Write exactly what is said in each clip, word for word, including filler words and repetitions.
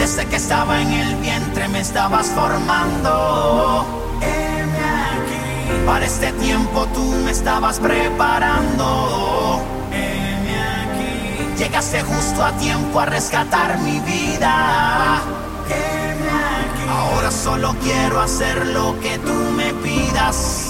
Desde que estaba en el vientre me estabas formando. Heme aquí. Para este tiempo tú me estabas preparando. Heme aquí. Llegaste justo a tiempo a rescatar mi vida. Heme aquí. Ahora solo quiero hacer lo que tú me pidas.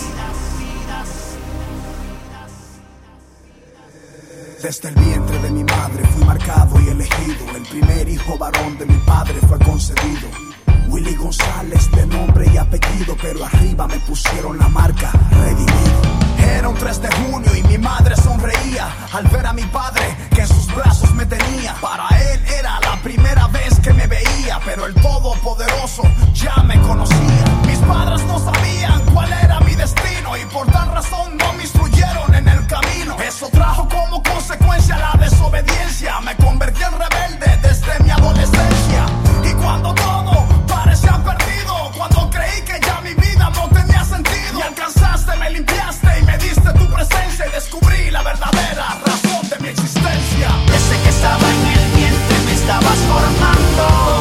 Desde el vientre de mi madre fui marcado y elegido. El primer hijo varón de mi padre fue concebido. Willy González de nombre y apellido, pero arriba me pusieron la marca redimido. Era un tres de junio y mi madre sonreía al ver a mi padre que en sus brazos me tenía. Para él era la primera vez que me veía, pero el Todopoderoso ya me conocía. Mis padres no sabían cuál era mi destino y por tal razón no me instruyeron en el camino. Eso trajo como consecuencia la desobediencia. Me convertí en rebelde desde mi adolescencia. Y cuando todo parecía perdido, cuando creí que ya mi vida no tenía sentido, me alcanzaste, me limpiaste y me diste tu presencia, y descubrí la verdadera razón de mi existencia. Desde que estaba en el vientre me estabas formando.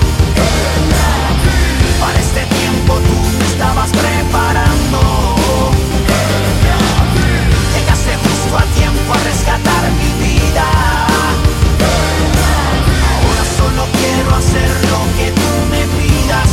Para este tiempo tú me estabas preparando. Llegaste justo a tiempo a rescatar mi vida. Ahora solo quiero hacer lo que tú me pidas.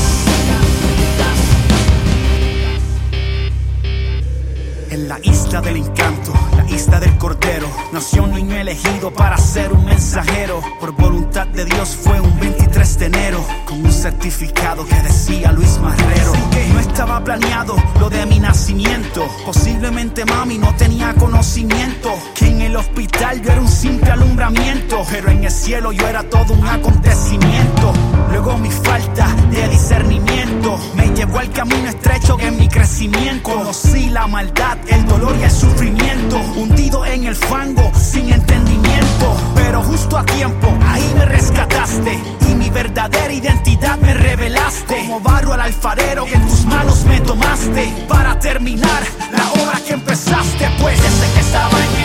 En la isla del encanto, la isla del cordero, nació un niño elegido para ser un mensajero. Por voluntad de Dios fue un veintitrés de enero, con un certificado que decía Luis Marrero. Que no estaba planeado lo de mi nacimiento. Posiblemente mami no tenía conocimiento que en el hospital yo era un simple alumbramiento, pero en el cielo yo era todo un acontecimiento. Luego mi falta de discernimiento me llevó al camino estrecho en mi crecimiento. Conocí la maldad, el dolor y el sufrimiento, hundido en el fango sin entendimiento, pero justo a tiempo ahí me rescataste y mi verdadera identidad me revelaste. Como barro al alfarero que en tus manos me tomaste para terminar la obra que empezaste. Pues desde que estaba en